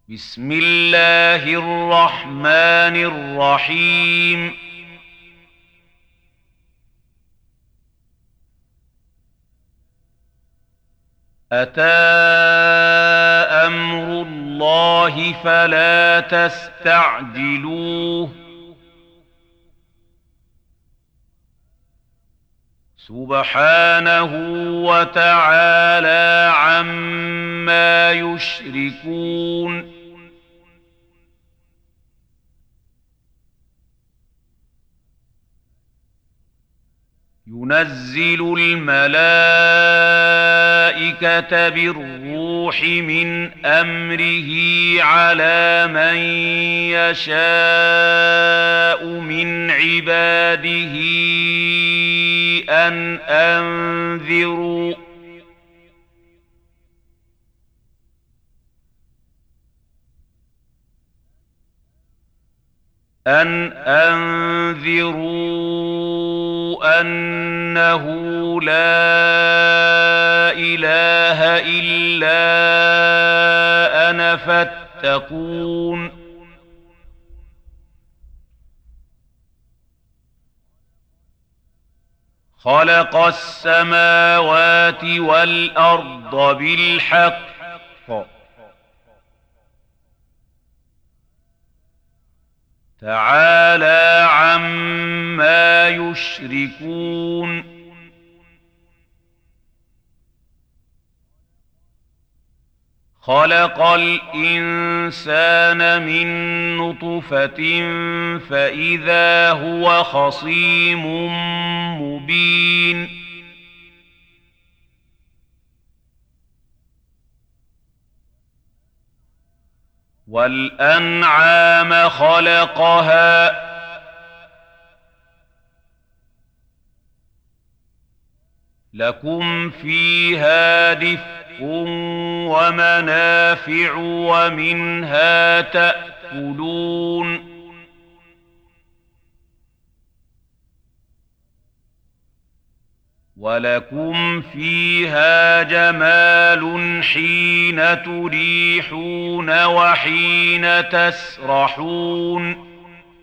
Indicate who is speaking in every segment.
Speaker 1: بسم الله الرحمن الرحيم. أتى أمر الله فلا تستعجلوه سبحانه وتعالى عما يشركون. ينزل الملائكة بالروح من أمره على من يشاء من عباده أن أنذروا أنه لا إله إلا أنا فاتقون. خلق السماوات والأرض بالحق تعالى عما يشركون. خلق الإنسان من نطفة فإذا هو خصيم مبين. والأنعام خلقها لكم فيها دفء ومنافع ومنها تأكلون. ولكم فيها جمال حين تريحون وحين تسرحون.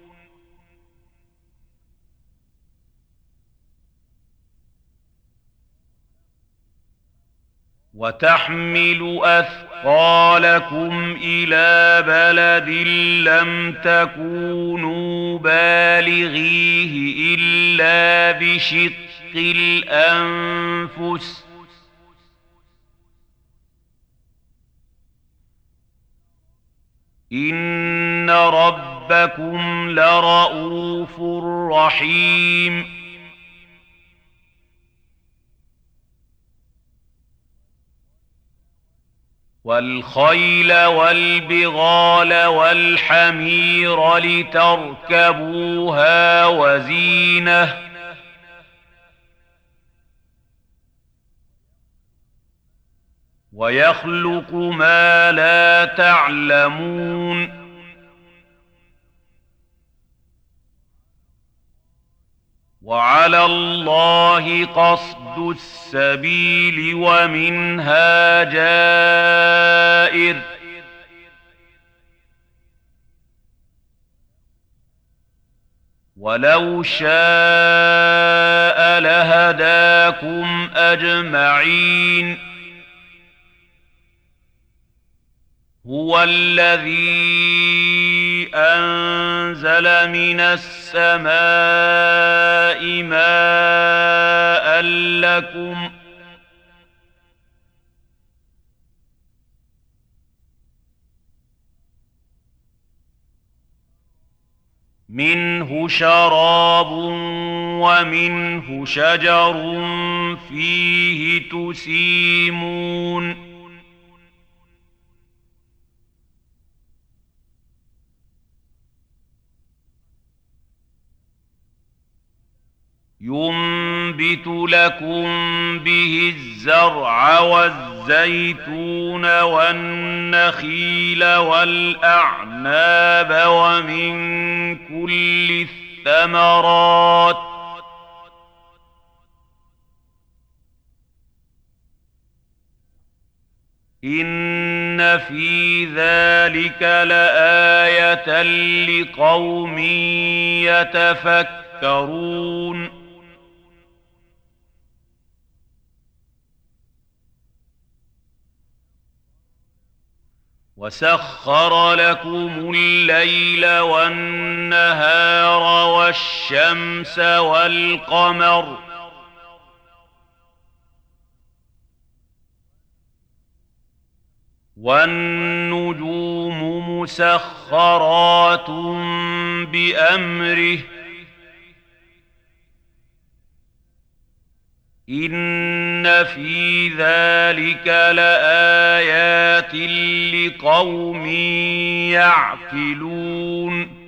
Speaker 1: وتحمل أثقالكم إلى بلد لم تكونوا بالغيه إلا بشق الأنفس إن ربكم لرءوف رحيم. والخيل والبغال والحمير لتركبوها وزينة ويخلق ما لا تعلمون. وعلى الله قصد السبيل ومنها جائر. ولو شاء لهداكم أجمعين. هو الذي أنزل من السماء ماء لكم منه شراب ومنه شجر فيه تسيمون. ينبت لكم به الزرع والزيتون والنخيل والأعناب ومن كل الثمرات إن في ذلك لآية لقوم يتفكرون وسخر لكم الليل والنهار والشمس والقمر والنجوم مسخرات بأمره إن في ذلك لآيات لقوم يعقلون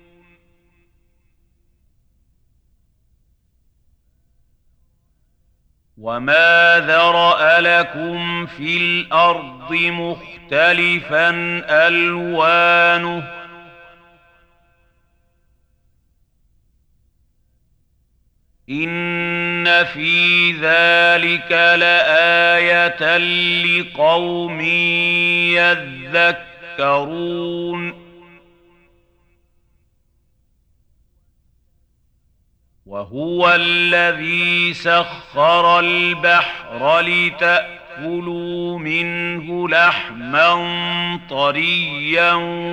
Speaker 1: وما ذرأ لكم في الأرض مختلفا ألوانه إن في ذلك لآية لقوم يذكرون وهو الذي سخر البحر لتأكلوا منه لحما طريا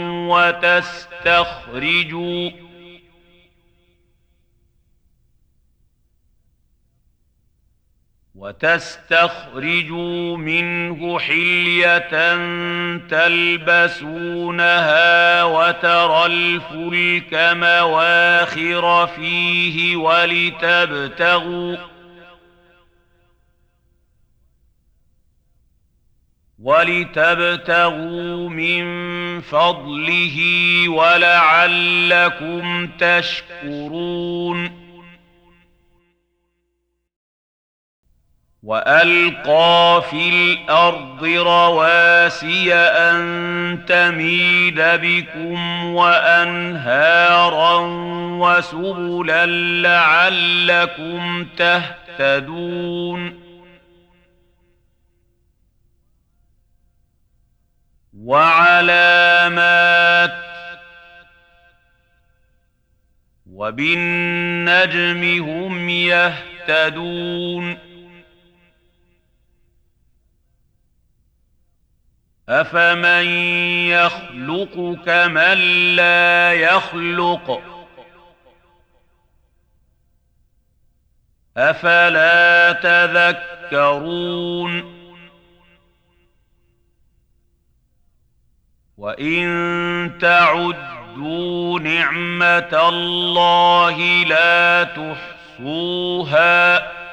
Speaker 1: وتستخرجوا منه حلية تلبسونها وترى الفلك مواخر فيه ولتبتغوا من فضله ولعلكم تشكرون وألقى في الأرض رواسي أن تميد بكم وأنهارا وسبلا لعلكم تهتدون وعلامات وبالنجم هم يهتدون أفمن يخلق كمن لا يخلق أفلا تذكرون وإن تعدوا نعمة الله لا تحصوها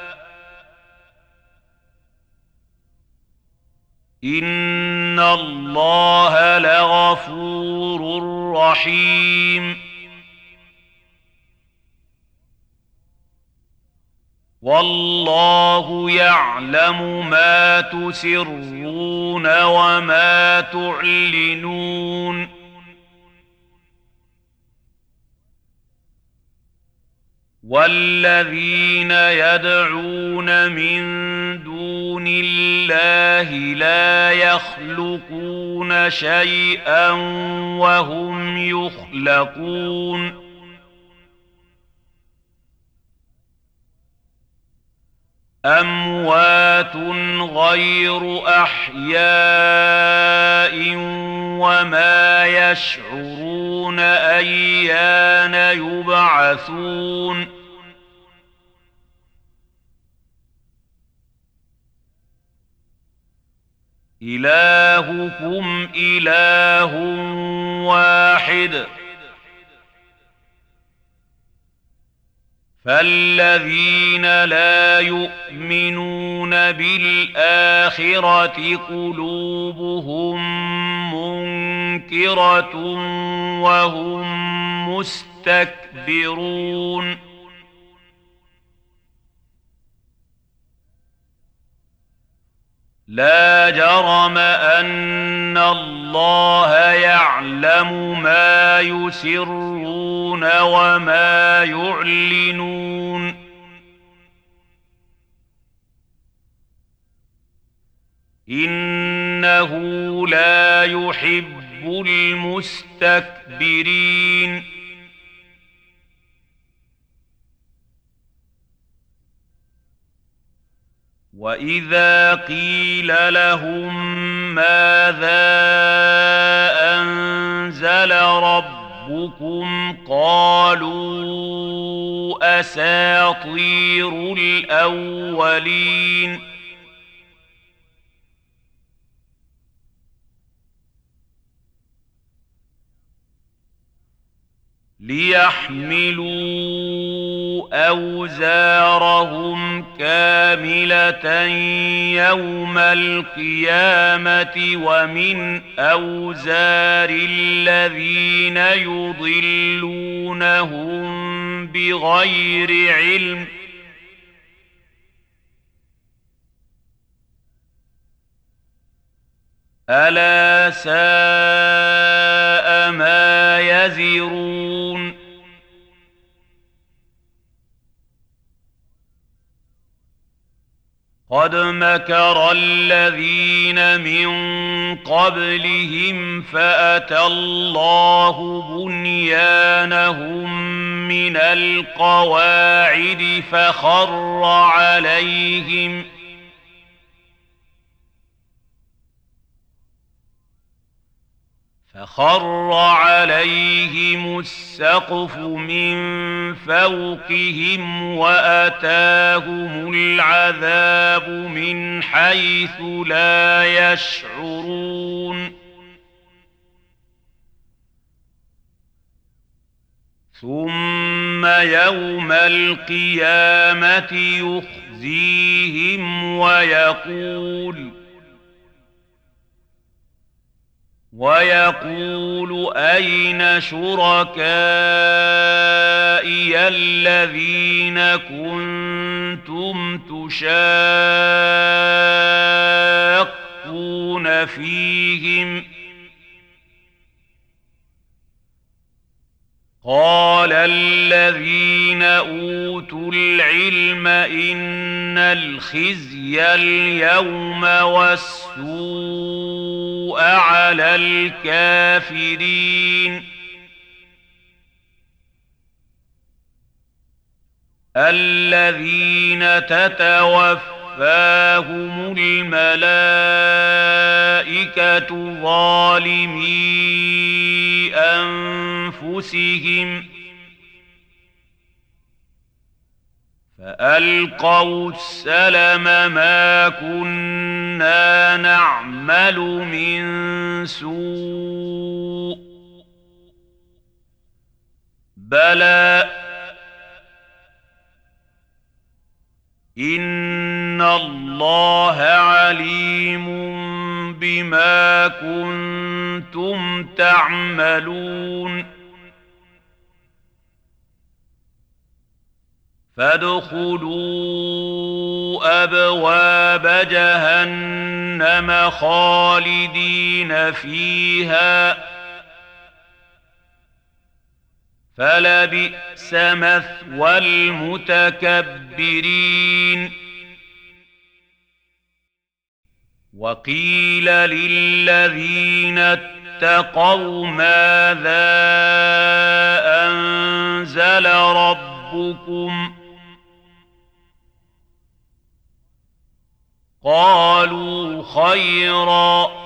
Speaker 1: إن الله لغفور رحيم والله يعلم ما تسرون وما تعلنون والذين يدعون من دون الله لا يخلقون شيئا وهم يخلقون أموات غير أحياء وما يشعرون أيان يبعثون إلهكم إله واحد فالذين لا يؤمنون بالآخرة قلوبهم منكرة وهم مستكبرون لا جرم أن الله يعلم ما يسرون وما يعلنون إن إنه لا يحب المستكبرين. وإذا قيل لهم ماذا أنزل ربكم قالوا أساطير الأولين. ليحملوا أوزارهم كاملة يوم القيامة ومن أوزار الذين يضلونهم بغير علم ألا ساء ما يزرون. قد مكر الذين من قبلهم فأتى الله بنيانهم من القواعد فخر عليهم السقف من فوقهم وأتاهم العذاب من حيث لا يشعرون. ثم يوم القيامة يخزيهم ويقول أين شركائي الذين كنتم تشاقون فيهم قال الذين أوتوا العلم إن الخزي اليوم والسوء على الكافرين الذين تتوفاهم الملائكة ظالمي أنفسهم فألقوا السلم ما كنا نعمل من سوء بلى إن الله عليم بما كنتم تعملون فادخلوا أبواب جهنم خالدين فيها فلبئس مثوى المتكبرين. وقيل للذين اتقوا ماذا أنزل ربكم قالوا خيرا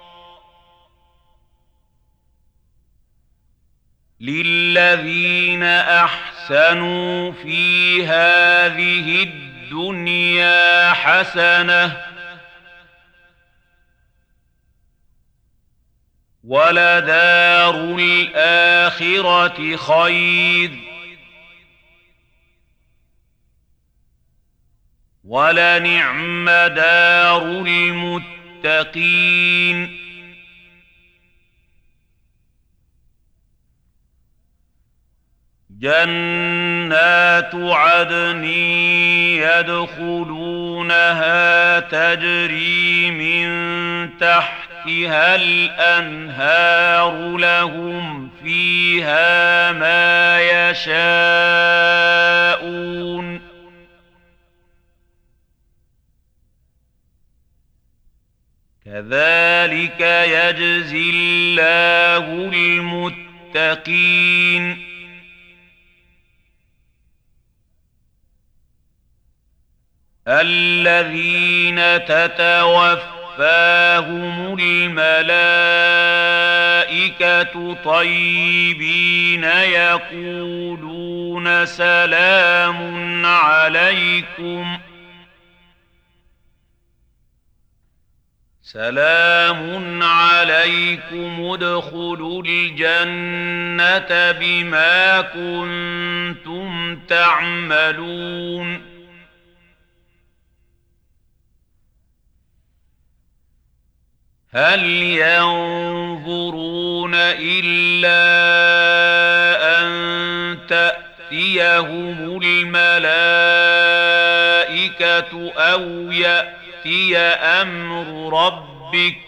Speaker 1: للذين أحسنوا في هذه الدنيا حسنة ولدار الآخرة خير ولنعم دار المتقين. جنات عدن يدخلونها تجري من تحتها الأنهار لهم فيها ما يشاءون كذلك يجزي الله المتقين الذين تتوفاهم الملائكة طيبين يقولون سلام عليكم ادخلوا الجنة بما كنتم تعملون هل ينظرون إلا أن تأتيهم الملائكة أو يأتي أمر ربك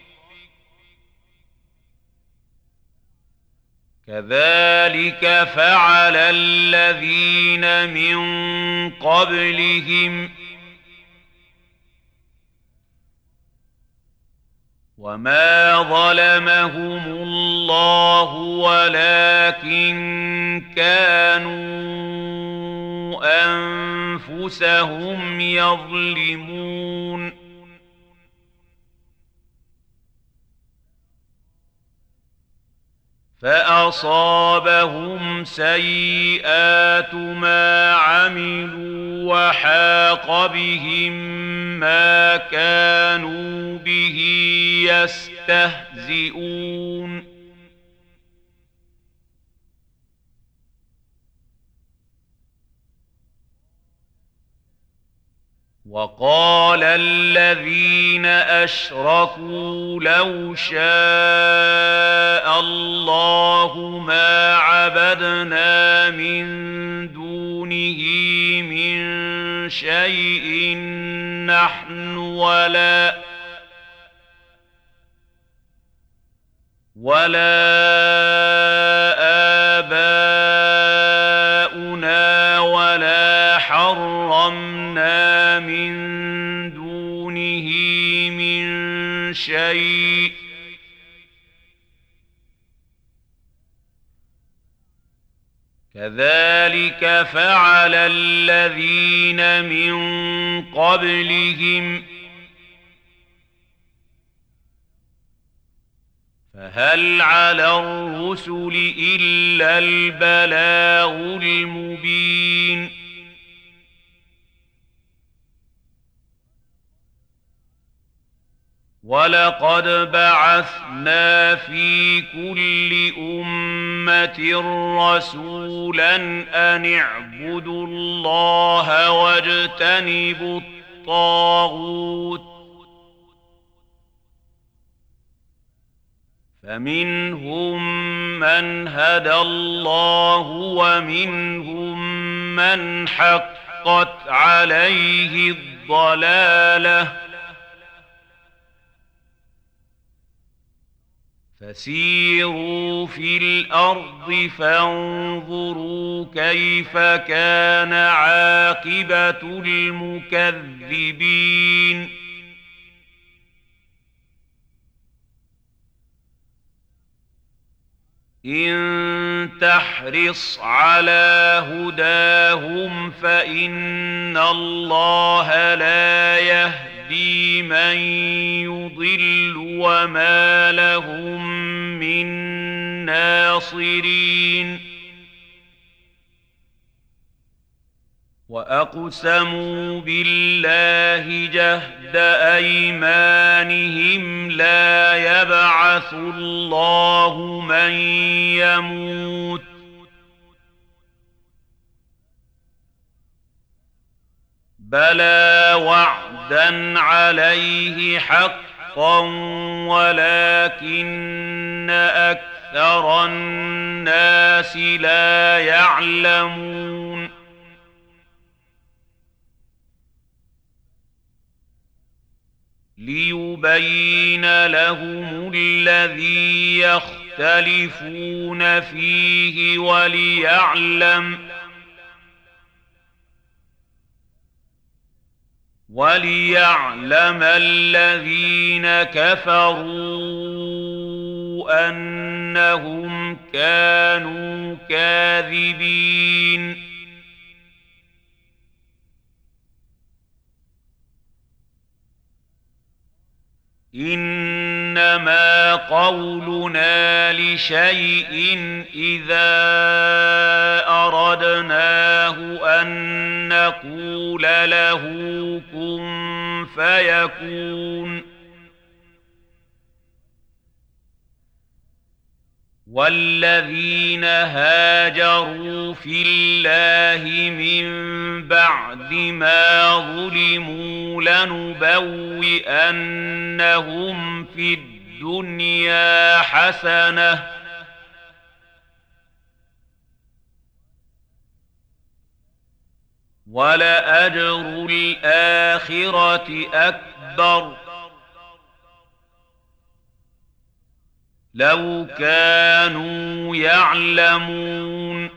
Speaker 1: كذلك فعل الذين من قبلهم وما ظلمهم الله ولكن كانوا أنفسهم يظلمون فأصابهم سيئات ما عملوا وحاق بهم ما كانوا به يستهزئون وقال الذين أشركوا لو شاء الله ما عبدنا من دونه من شيء نحن ولا آباؤنا ولا حرمنا من دونه من شيء كذلك فعل الذين من قبلهم فهل على الرسل إلا البلاغ المبين ولقد بعثنا في كل أمة رسولا أن اعبدوا الله واجتنبوا الطاغوت فمنهم من هدى الله ومنهم من حقت عليه الضلالة فسيروا في الأرض فانظروا كيف كان عاقبة المكذبين إن تحرص على هداهم فإن الله لا يهدي من يضل وما لهم من ناصرين وأقسموا بالله جهد أيمانهم لا يبعث الله من يموت بلى وعدا عليه حقا ولكن أكثر الناس لا يعلمون ليبين لهم الذي يختلفون فيه وليعلم الذين كفروا أنهم كانوا كاذبين إنما قولنا لشيء إذا أردناه أن نقول له كن فيكون والذين هاجروا في الله من بعد ما ظلموا لنبوئنهم في الدنيا حسنة ولأجر الآخرة أكبر لو كانوا يعلمون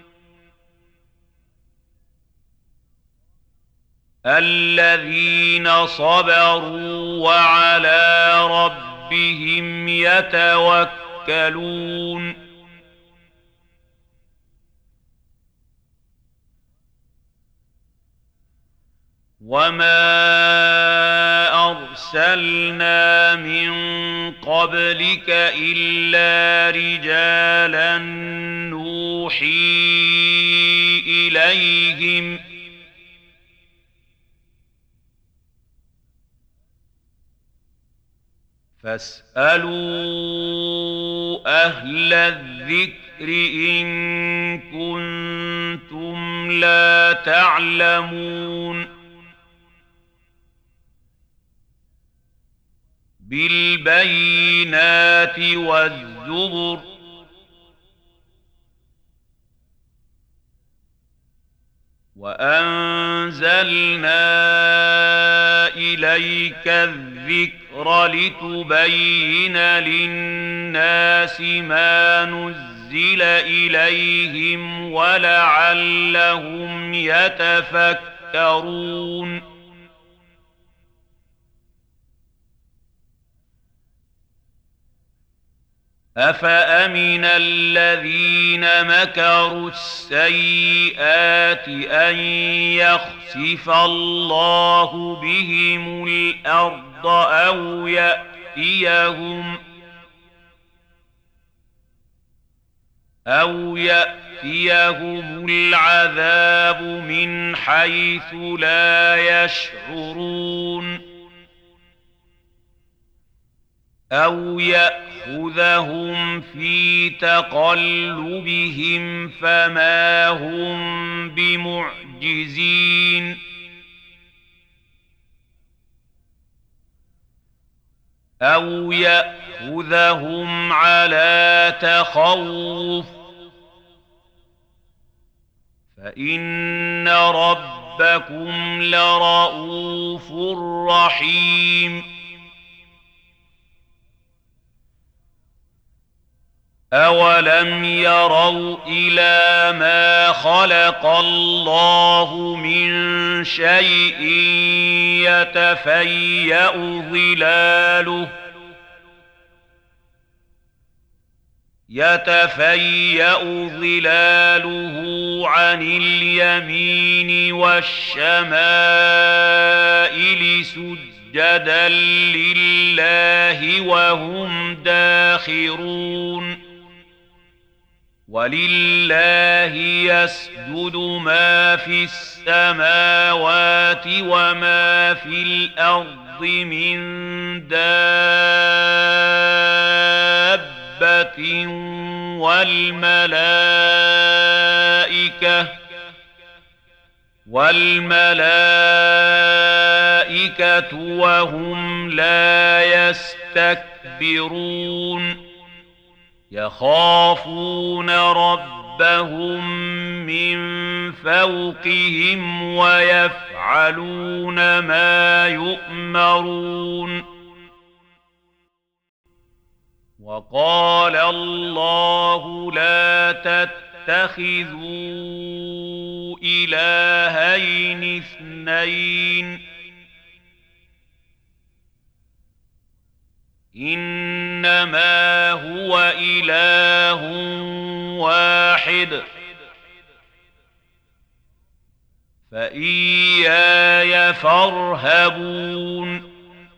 Speaker 1: الذين صبروا وعلى ربهم يتوكلون وما أرسلنا من قبلك إلا رجالا نوحي إليهم فاسألوا أهل الذكر إن كنتم لا تعلمون بالبينات والزبر وأنزلنا إليك الذكر لتبين للناس ما نزل إليهم ولعلهم يتفكرون أفأمن الذين مكروا السيئات أن يخسف الله بهم الأرض أو يأتيهم العذاب من حيث لا يشعرون أو يأخذهم في تقلبهم فما هم بمعجزين أو يأخذهم على تخوف فإن ربكم لرؤوف رحيم أولم يروا إلى ما خلق الله من شيء يتفيأ ظلاله عن اليمين والشمائل سجدا لله وهم داخرون ولله يسجد ما في السماوات وما في الأرض من دابة والملائكة وهم لا يستكبرون يخافون ربهم من فوقهم ويفعلون ما يؤمرون وقال الله لا تتخذوا إلهين اثنين إنما هو إله واحد فإياي فارهبون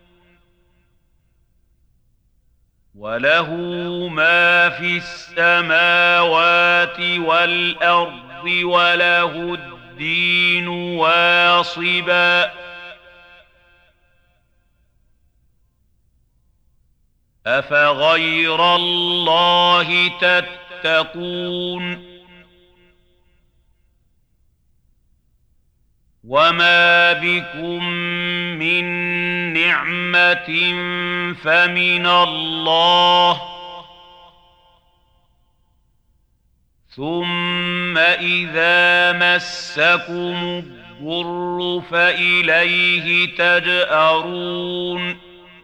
Speaker 1: وله ما في السماوات والأرض وله الدين واصبا أفغير الله تتقون وما بكم من نعمة فمن الله ثم إذا مسكم الضر فإليه تجأرون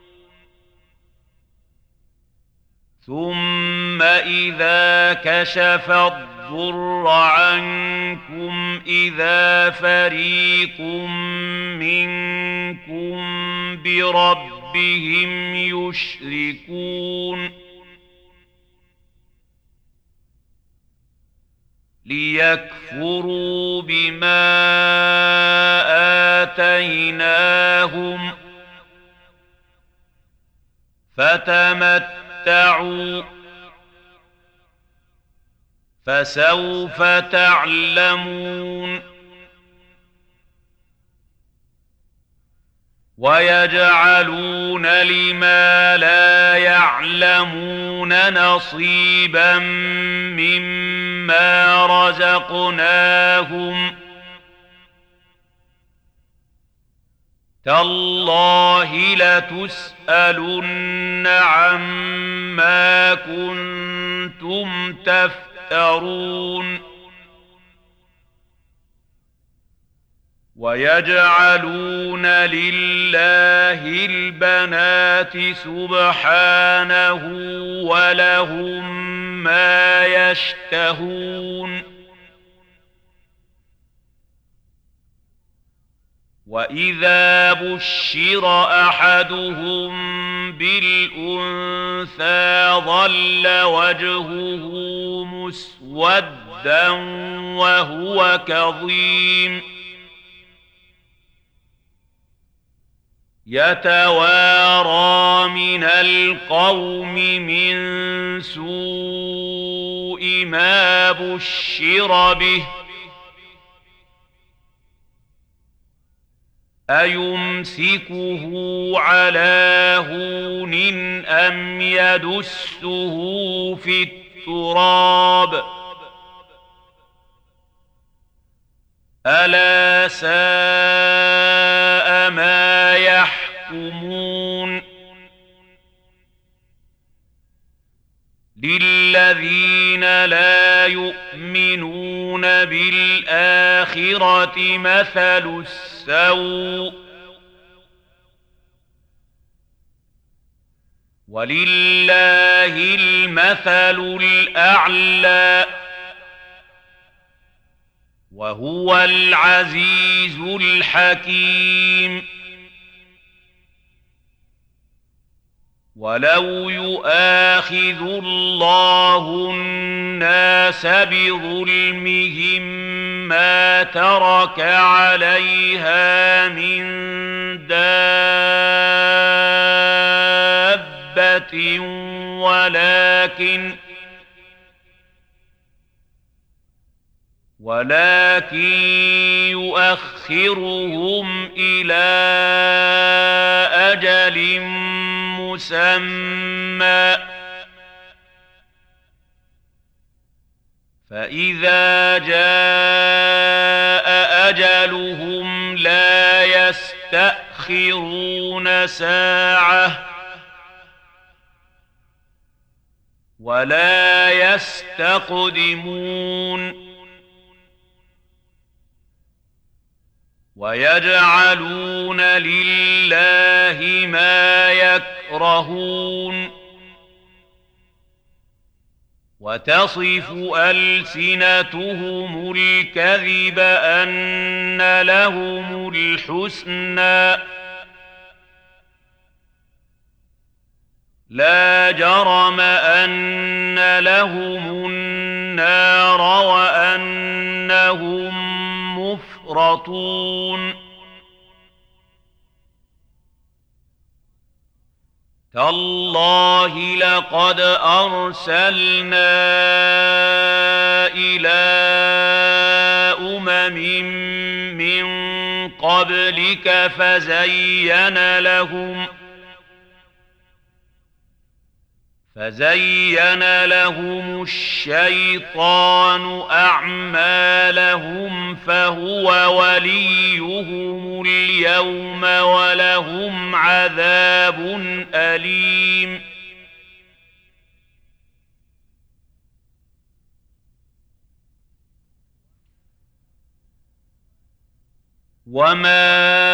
Speaker 1: ثم إذا كشف الضر عنكم إذا فريق منكم بربهم يشركون ليكفروا بما آتيناهم فتمتعوا فسوف تعلمون ويجعلون لما لا يعلمون نصيبا مما رزقناهم تالله لتسألن عما كنتم تفترون ويجعلون لله البنات سبحانه ولهم ما يشتهون وإذا بشر أحدهم بالأنثى ظل وجهه مسودا وهو كظيم يتوارى من القوم من سوء ما بشر به أيمسكه على هون أم يدسه في التراب ألا ساء ما يحكمون للذين لا يؤمنون بالآخرة مثل السوء ولله المثل الأعلى وهو العزيز الحكيم ولو يؤاخذ الله الناس بظلمهم ما ترك عليها من دابة ولكن يؤخرهم إلى أجل مسمى فإذا جاء أجلهم لا يستأخرون ساعة ولا يستقدمون ويجعلون لله ما يكرهون وتصف ألسنتهم الكذب أن لهم الحسنى لا جرم أن لهم النار وأنهم مفرطون تالله لقد أرسلنا إلى أمم من قبلك فزين لهم الشيطان أعمالهم فهو وليهم اليوم ولهم عذاب أليم وما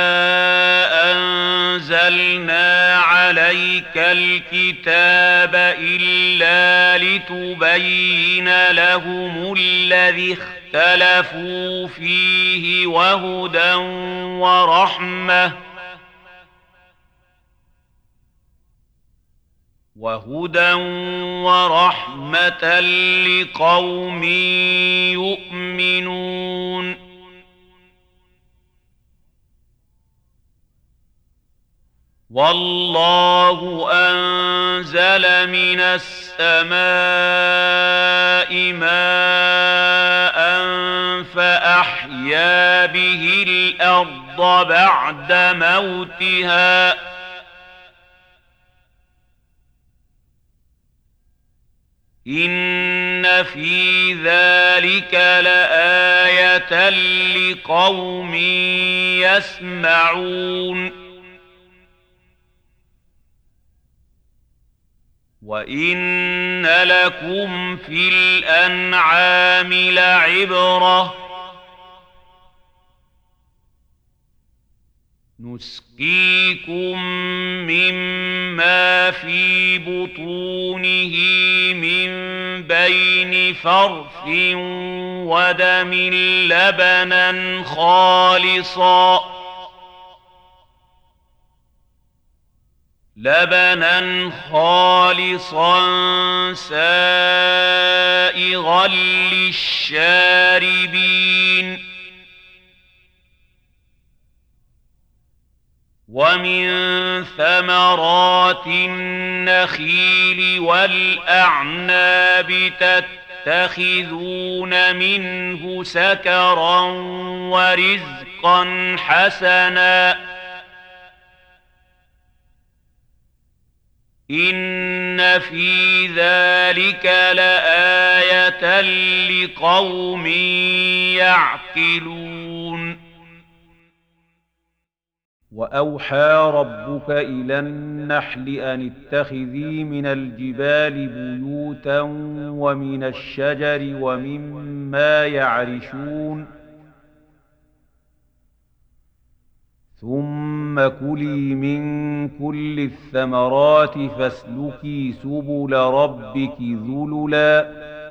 Speaker 1: أنزلنا عليك الكتاب إلا لتبين لهم الذي اختلفوا فيه وهدى ورحمة لقوم يؤمنون والله أنزل من السماء ماء فأحيا به الأرض بعد موتها إن في ذلك لآية لقوم يسمعون وإن لكم في الأنعام لعبرة نسقيكم مما في بطونه من بين فرث ودم لبنا خالصا سائغا للشاربين ومن ثمرات النخيل والأعناب تتخذون منه سكرا ورزقا حسنا إن في ذلك لآية لقوم يعقلون
Speaker 2: وأوحى ربك إلى النحل أن اتخذي من الجبال بيوتا ومن الشجر ومما يعرشون ثم كلي من كل الثمرات فاسلكي سبل ربك ذللا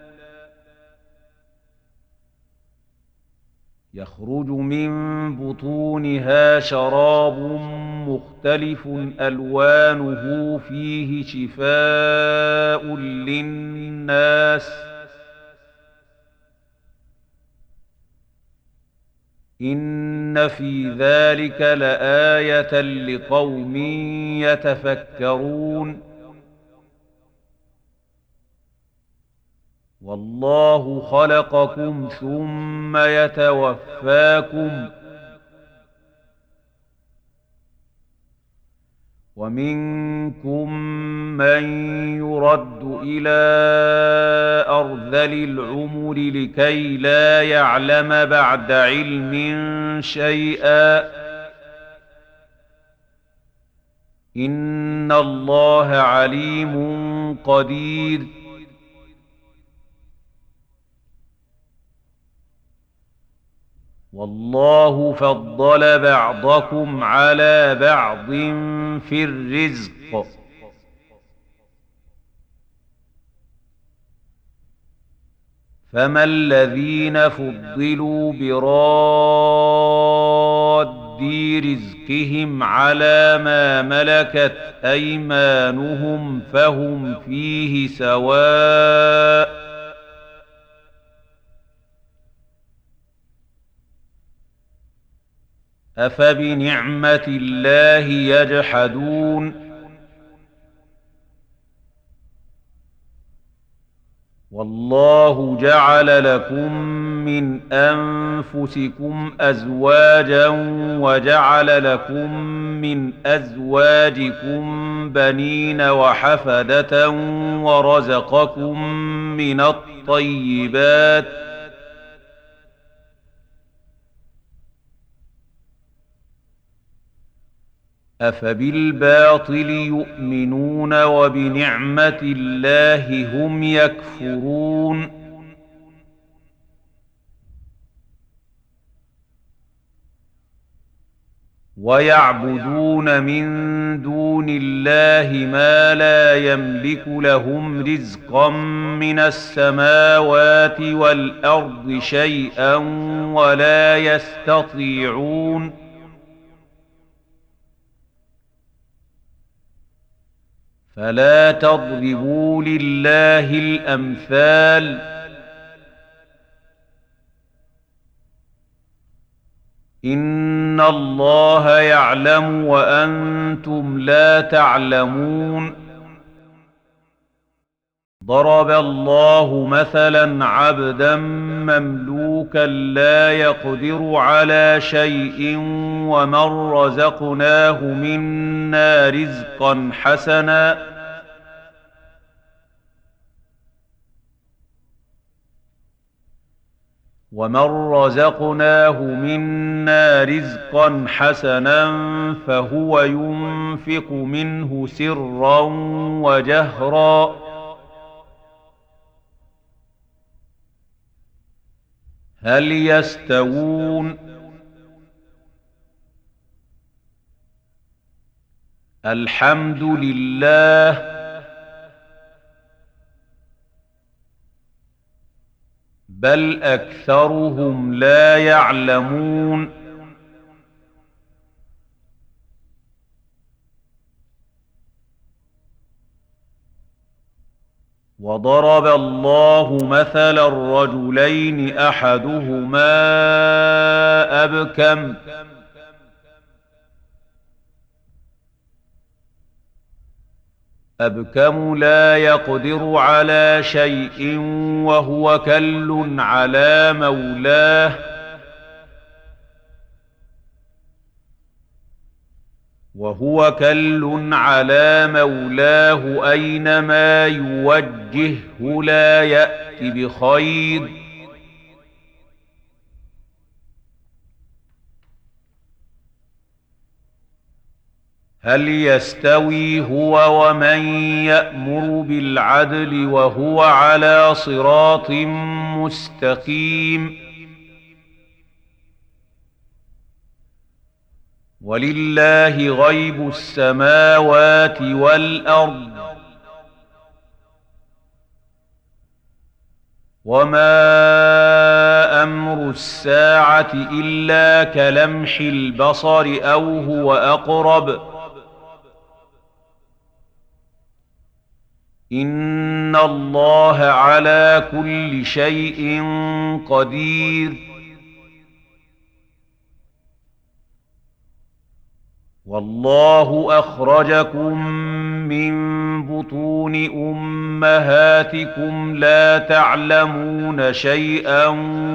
Speaker 2: يخرج من بطونها شراب مختلف ألوانه فيه شفاء للناس إن في ذلك لآية لقوم يتفكرون والله خلقكم ثم يتوفاكم ومنكم من يرد إلى أرذل العمر لكي لا يعلم بعد علم شيئا إن الله عليم قدير والله فضل بعضكم على بعض في الرزق فما الذين فضلوا براد رزق رزقهم على ما ملكت أيمانهم فهم فيه سواء أفبنعمة الله يجحدون والله جعل لكم من أنفسكم أزواجا وجعل لكم من أزواجكم بنين وحفدة ورزقكم من الطيبات أفبالباطل يؤمنون وبنعمة الله هم يكفرون ويعبدون من دون الله ما لا يملك لهم رزقا من السماوات والأرض شيئا ولا يستطيعون فلا تضربوا لله الأمثال إن الله يعلم وأنتم لا تعلمون ضرب الله مثلا عبدا مملوكا لا يقدر على شيء ومن رزقناه منا رزقا حسنا فهو ينفق منه سرا وجهرا هل يستوون الحمد لله بل أكثرهم لا يعلمون وضرب الله مثلا رجلين أحدهما أبكم لا يقدر على شيء وهو كل على مولاه أينما يوجهه لا يأت بخير هل يستوي هو ومن يأمر بالعدل وهو على صراط مستقيم ولله غيب السماوات والأرض وما أمر الساعة إلا كلمح البصر أو هو أقرب إن الله على كل شيء قدير والله أخرجكم من بطون أمهاتكم لا تعلمون شيئا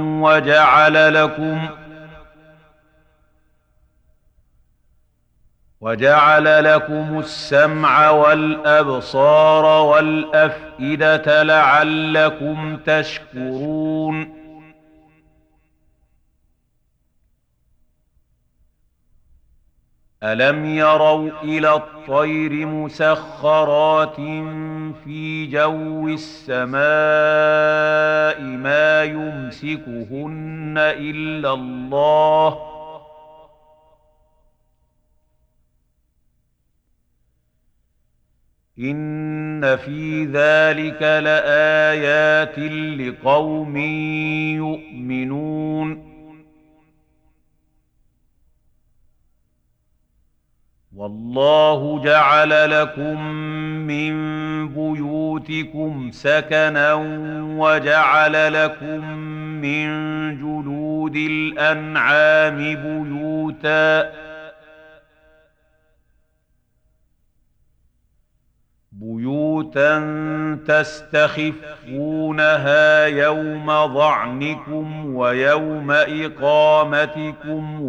Speaker 2: وجعل لكم السمع والأبصار والأفئدة لعلكم تشكرون ألم يروا إلى الطير مسخرات في جو السماء ما يمسكهن إلا الله إن في ذلك لآيات لقوم يؤمنون والله جعل لكم من بيوتكم سكنا وجعل لكم من جلود الأنعام بيوتا تستخفونها يوم ظعنكم ويوم إقامتكم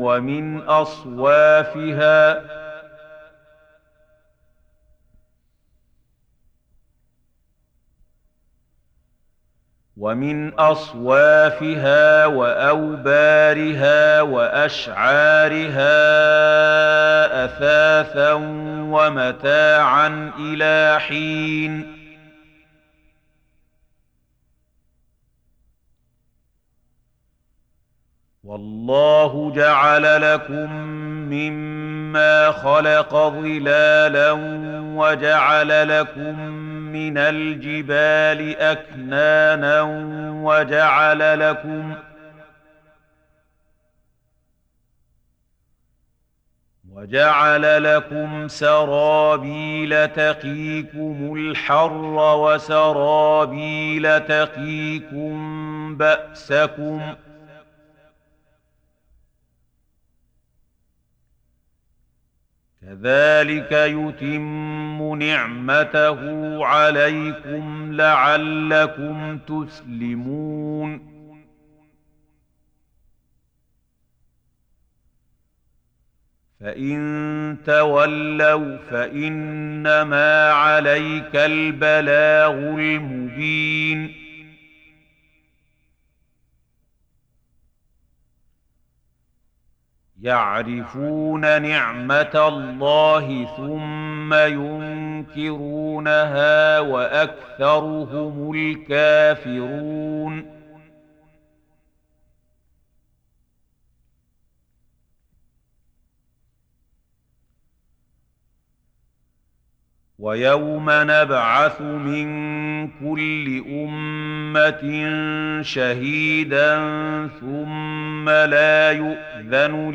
Speaker 2: ومن أصوافها وأوبارها وأشعارها أثاثا ومتاعا إلى حين والله جعل لكم مما خلق ظلالا وجعل لكم من الجبال أكنانا وجعل لكم سرابيل تقيكم الحر وسرابيل تقيكم بأسكم كذلك يتم نعمته عليكم لعلكم تسلمون فإن تولوا فإنما عليك البلاغ المبين يعرفون نعمة الله ثم ينكرونها وأكثرهم الكافرون ويوم نبعث من كل أمة شهيدا ثم لا يؤذن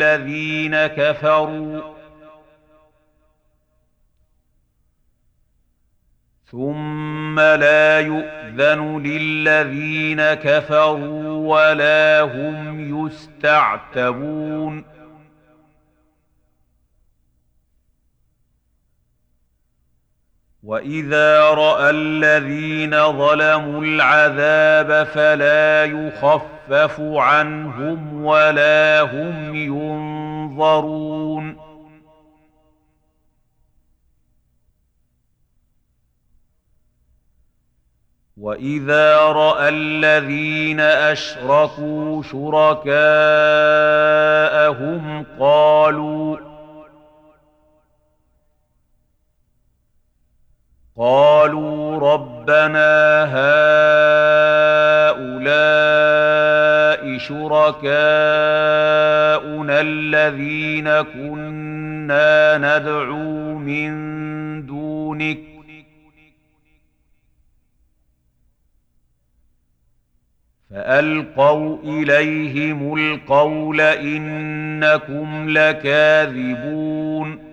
Speaker 2: للذين كفروا ولا هم يستعتبون وإذا رأى الذين ظلموا العذاب فلا يخفف عنهم ولا هم ينظرون وإذا رأى الذين أشركوا شركاءهم قالوا ربنا هؤلاء شركاؤنا الذين كنا ندعو من دونك فألقوا إليهم القول إنكم لكاذبون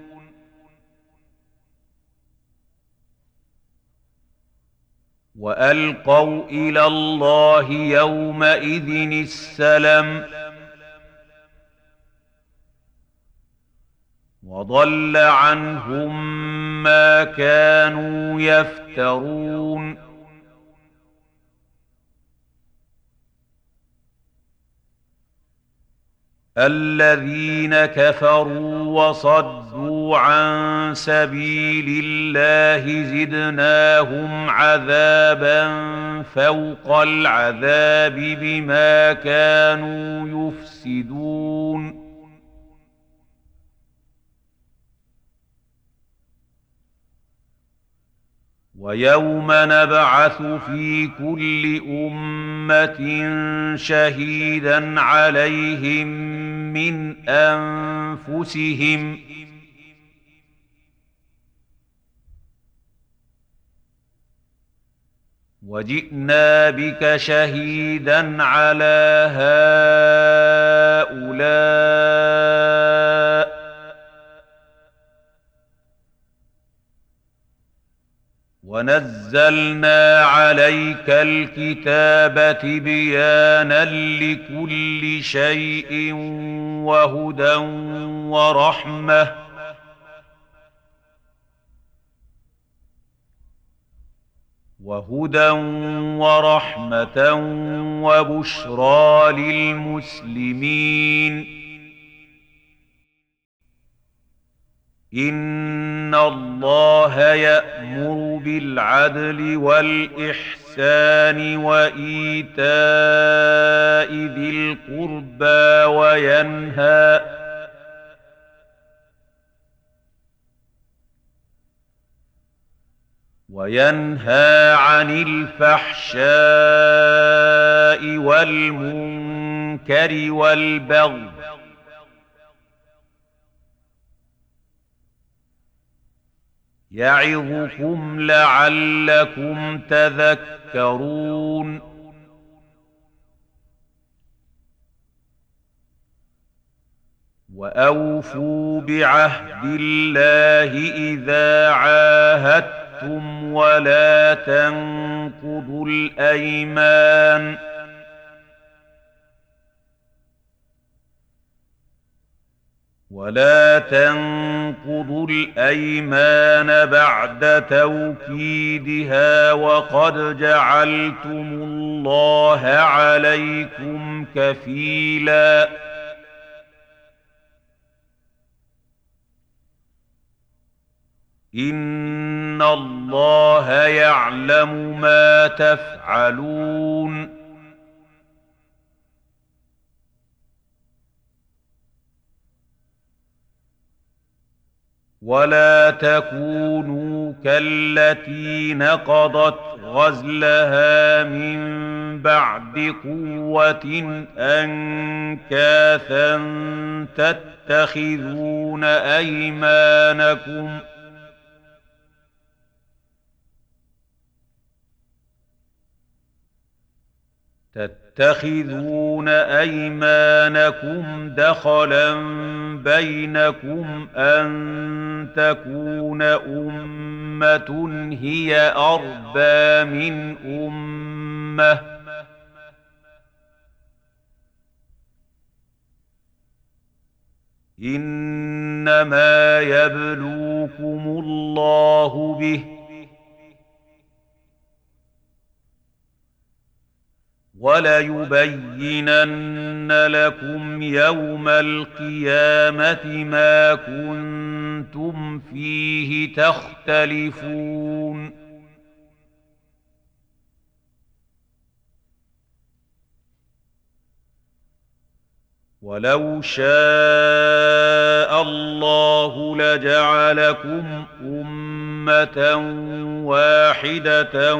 Speaker 2: وألقوا إلى الله يومئذ السلم وضل عنهم ما كانوا يفترون الذين كفروا وصدوا عن سبيل الله زدناهم عذابا فوق العذاب بما كانوا يفسدون ويوم نبعث في كل أمة شهيدا عليهم من أنفسهم وجئنا بك شهيدا على هؤلاء ونزلنا عليك الكتاب تبيانا لكل شيء وهدى ورحمة وبشرى للمسلمين. إن الله يأمر بالعدل والإحسان وإيتاء ذي القربى وينهى عن الفحشاء والمنكر والبغي يعظكم لعلكم تذكرون. وأوفوا بعهد الله إذا عاهدتم ولا تنقضوا الأيمان بعد توكيدها وقد جعلتم الله عليكم كفيلا. إن الله يعلم ما تفعلون. ولا تكونوا كالتي نقضت غزلها من بعد قوة أنكاثا تتخذون أيمانكم دخلا بينكم أن تكون أمة هي أربى من أمة إنما يبلوكم الله به وليبينن لكم يوم القيامة ما كنتم فيه تختلفون. ولو شاء الله لجعلكم أمة واحدة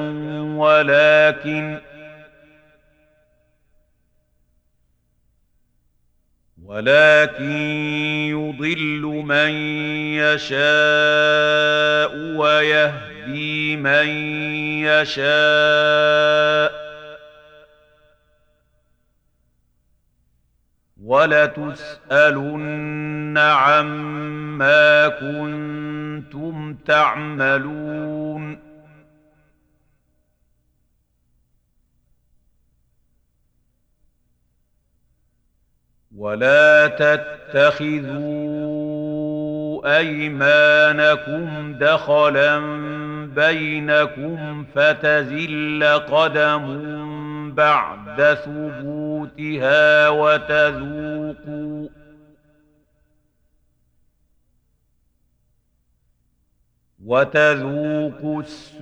Speaker 2: ولكن يضل من يشاء ويهدي من يشاء ولتسألن عما كنتم تعملون. ولا تتخذوا أيمانكم دخلا بينكم فتزل قدم بعد ثبوتها وتذوقوا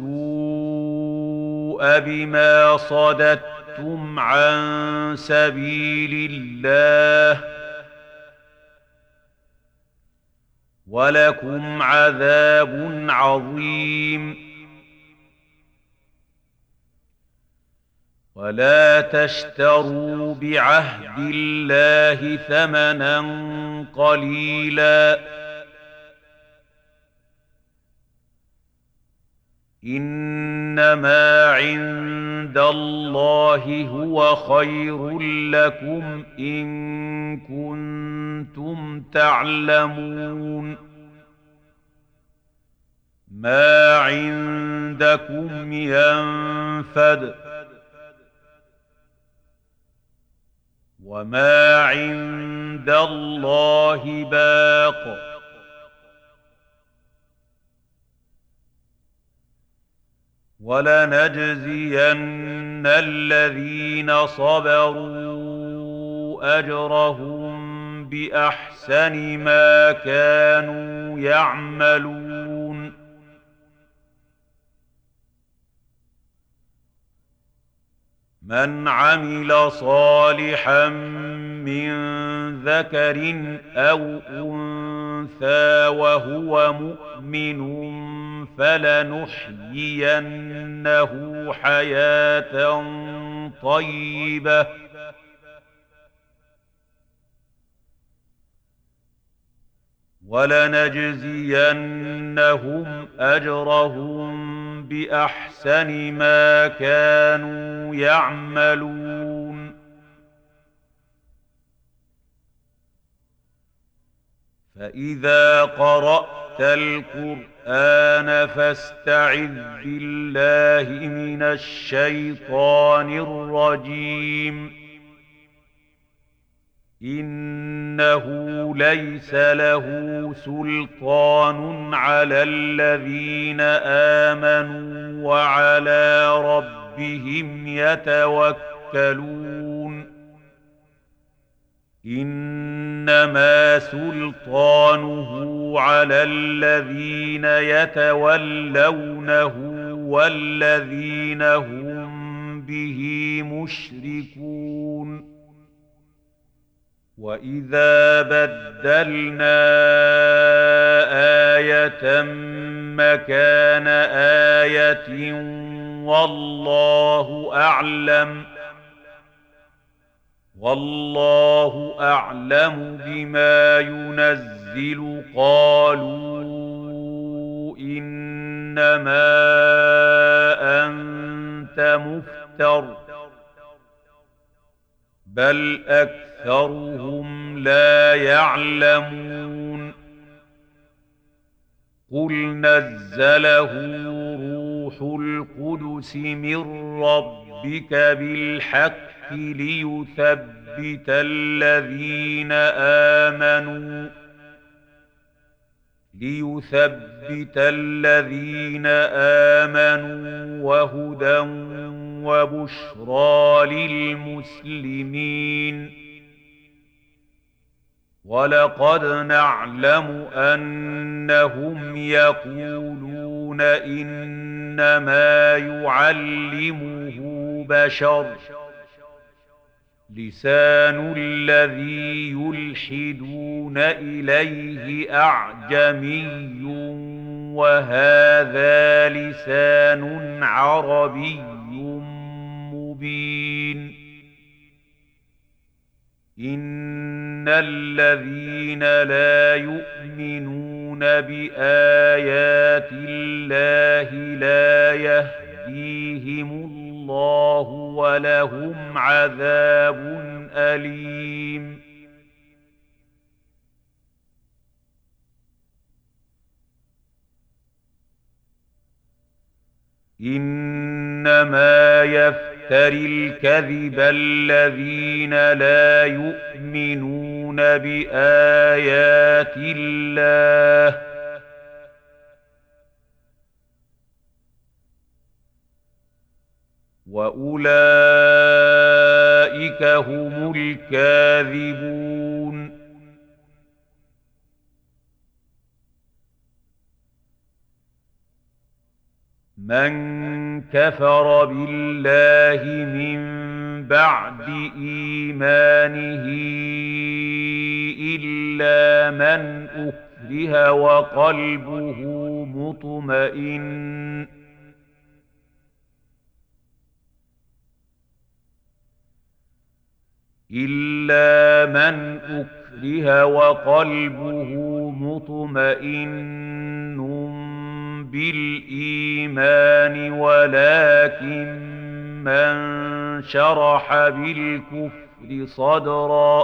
Speaker 2: السوء بما صددتم عن سبيل الله ولكم عذاب عظيم. ولا تشتروا بعهد الله ثمنا قليلا إنما عند الله هو خير لكم إن كنتم تعلمون. ما عندكم ينفد وما عند الله باق ولنجزين الذين صبروا أجرهم بأحسن ما كانوا يعملون من عمل صالحا من ذكر أو أنثى وهو مؤمن فلنحيينه حياة طيبة ولنجزينهم أجرهم بأحسن ما كانوا يعملون فإذا قرأت القرآن فاستعذ بالله من الشيطان الرجيم إنه ليس له سلطان على الذين آمنوا وعلى ربهم يتوكلون إنما سلطانه على الذين يتولونه والذين هم به مشركون وإذا بدلنا آية مكان آية والله أعلم بما ينزل قالوا إنما أنت مفتر بل أكثرهم لا يعلمون قل نزله روح القدس من ربك بالحق ليثبت الذين آمنوا وهدى وبشرى للمسلمين ولقد نعلم أنهم يقولون إنما يعلمه بشر لسان الذي يلحدون إليه أعجمي وهذا لسان عربي مبين إن الذين لا يؤمنون بآيات الله لا يهديهم الله ولهم عذاب أليم إنما يفتري الكذب الذين لا يؤمنون بآيات الله وأولئك هم الكاذبون من كفر بالله من بعد إيمانه إلا من أكره وقلبه مطمئن بالإيمان ولكن من شرح بالكفر صدرا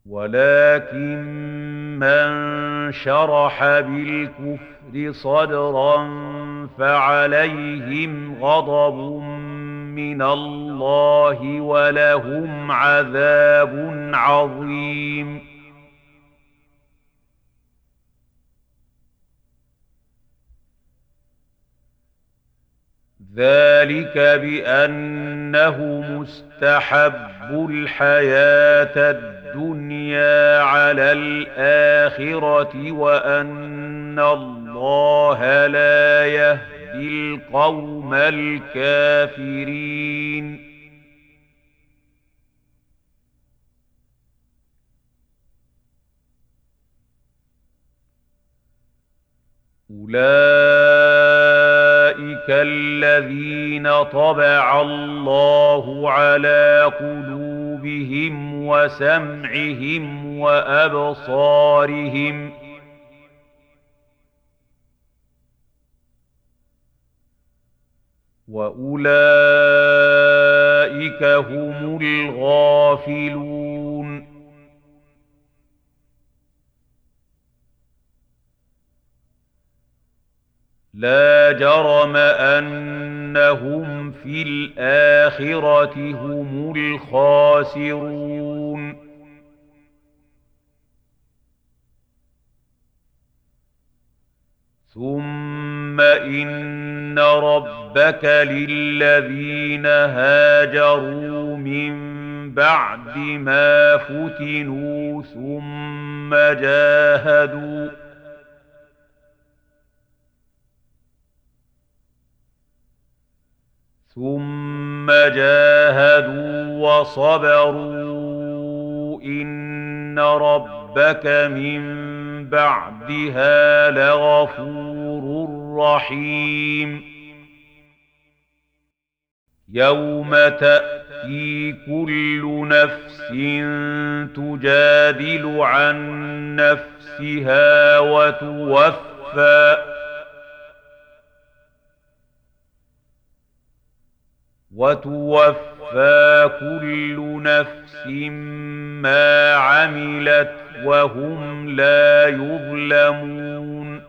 Speaker 2: ولكن من شرح بالكفر صدرا فعليهم غضب من الله ولهم عذاب عظيم. ذلك بأنه مستحب الحياة الدنيا على الآخرة وأن الله لا يهدي القوم الكافرين. أولئك الذين طبع الله على قلوبهم وسمعهم وأبصارهم وأولئك هم الغافلون. لا جرم أنهم في الآخرة هم الخاسرون. ثم إن ربك للذين هاجروا من بعد ما فتنوا ثم جاهدوا وصبروا إن ربك من بعدها لغفور رحيم. يوم تأتي كل نفس تجادل عن نفسها وتوفى كل نفس ما عملت وهم لا يظلمون.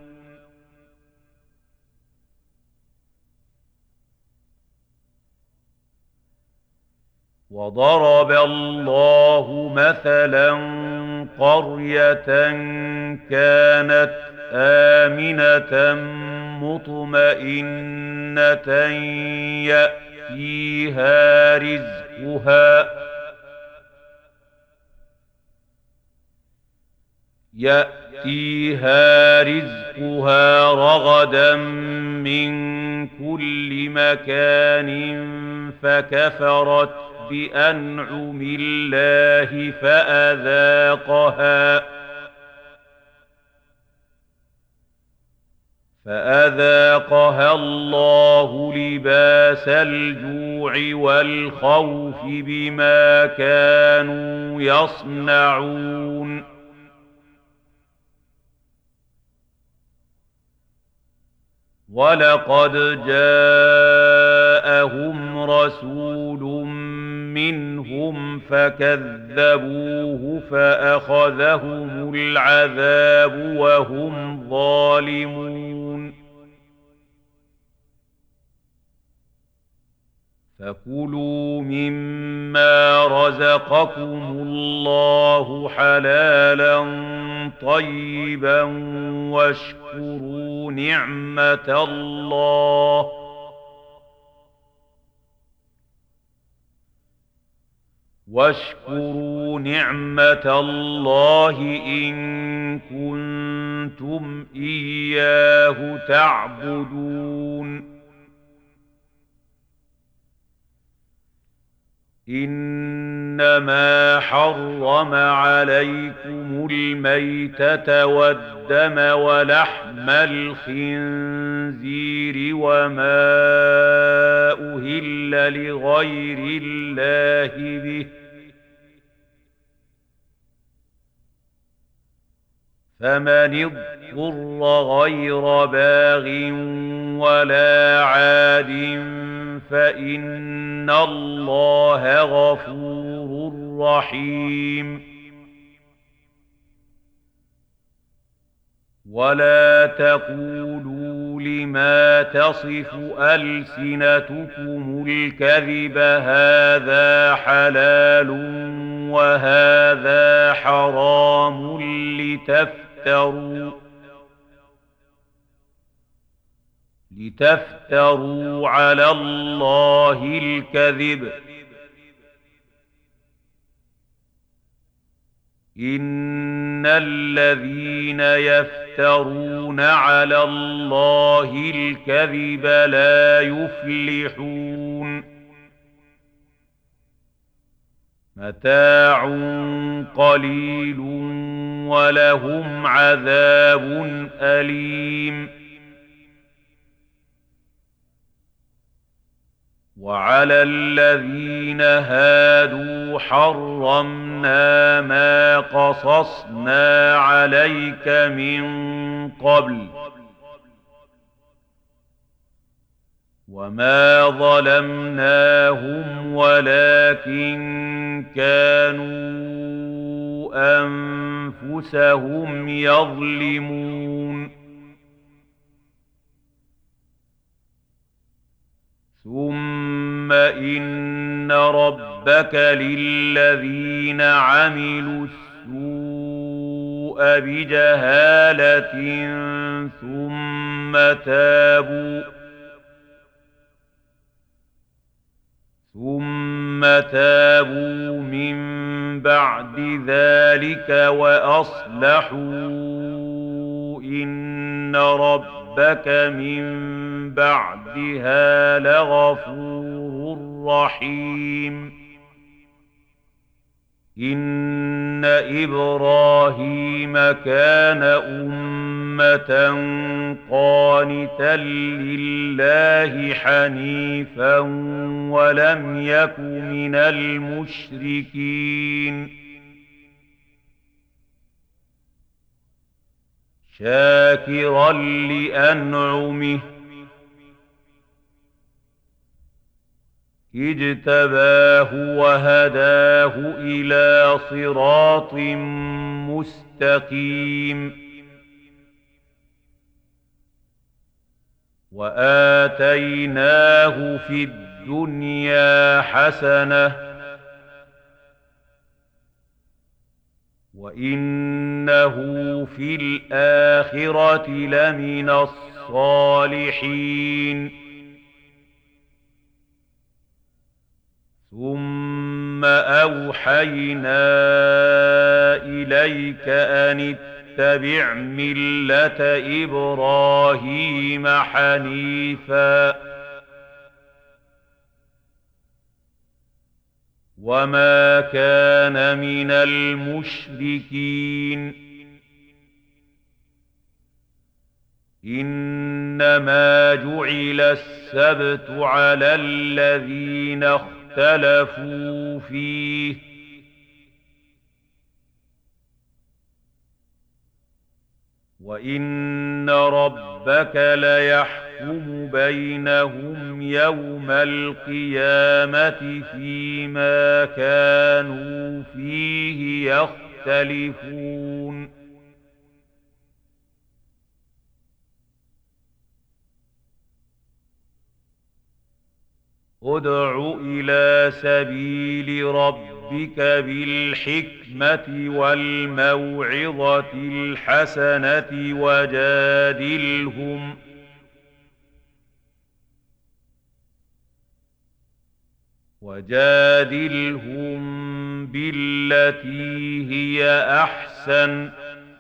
Speaker 2: وضرب الله مثلا قرية كانت آمنة مطمئنة يأتيها رزقها رغدا من كل مكان فكفرت بأنعم الله فأذاقها الله لباس الجوع والخوف بما كانوا يصنعون. ولقد جاءهم رسول منهم فكذبوه فأخذهم العذاب وهم ظالمون. فكلوا مما رزقكم الله حلالا طيبا واشكروا نعمة الله إن كنتم إياه تعبدون. إنما حرم عليكم الميتة والدم ولحم الخنزير وما أهل لغير الله به، فمن اضطر غير باغ ولا عاد فإن الله غفور رحيم. ولا تقولوا لما تصف ألسنتكم الكذب هذا حلال وهذا حرام لتفتروا على الله الكذب إن الذين يفترون على الله الكذب لا يفلحون متاع قليل ولهم عذاب أليم وعلى الذين هادوا حرمنا ما قصصنا عليك من قبل وما ظلمناهم ولكن كانوا أنفسهم يظلمون ثم إن ربك للذين عملوا السوء بجهالة ثم تابوا من بعد ذلك وأصلحوا إن ربك من بعدها لغفور رحيم إن إبراهيم كان أمة قانتا لله حنيفا ولم يك من المشركين شاكرا لأنعمه اجتباه وهداه إلى صراط مستقيم وآتيناه في الدنيا حسنة وإنه في الآخرة لمن الصالحين ثم أوحينا إليك أن اتبع ملة إبراهيم حنيفا وما كان من المشركين إنما جعل السبت على الذين اختلفوا فيه وإن ربك ليحكم بينهم يوم القيامة فيما كانوا فيه يختلفون ادع إلى سبيل ربك بالحكمة والموعظة الحسنة وجادلهم بالتي هي أحسن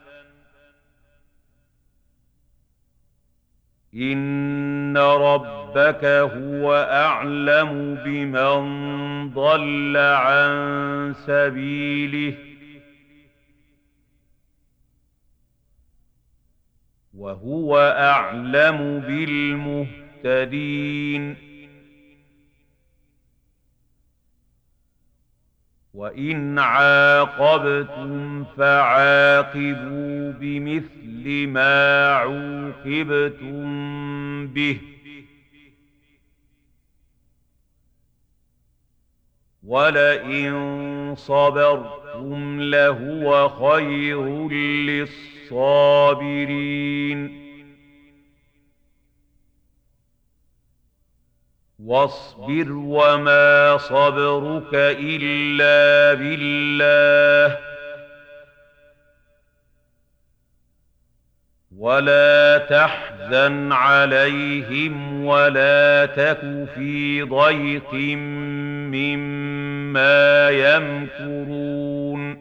Speaker 2: إن ربك هو أعلم بمن ضل عن سبيله وهو أعلم بالمهتدين وإن عاقبتم فعاقبوا بمثل ما عوقبتم به ولئن صبرتم لهو خير الصابرين واصبر وما صبرك إلا بالله ولا تحزن عليهم ولا تك في ضيق مما يمكرون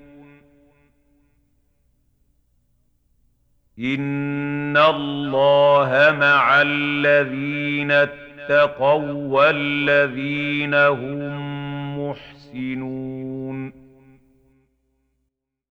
Speaker 2: إن الله مع الذين اتقوا والذين هم محسنون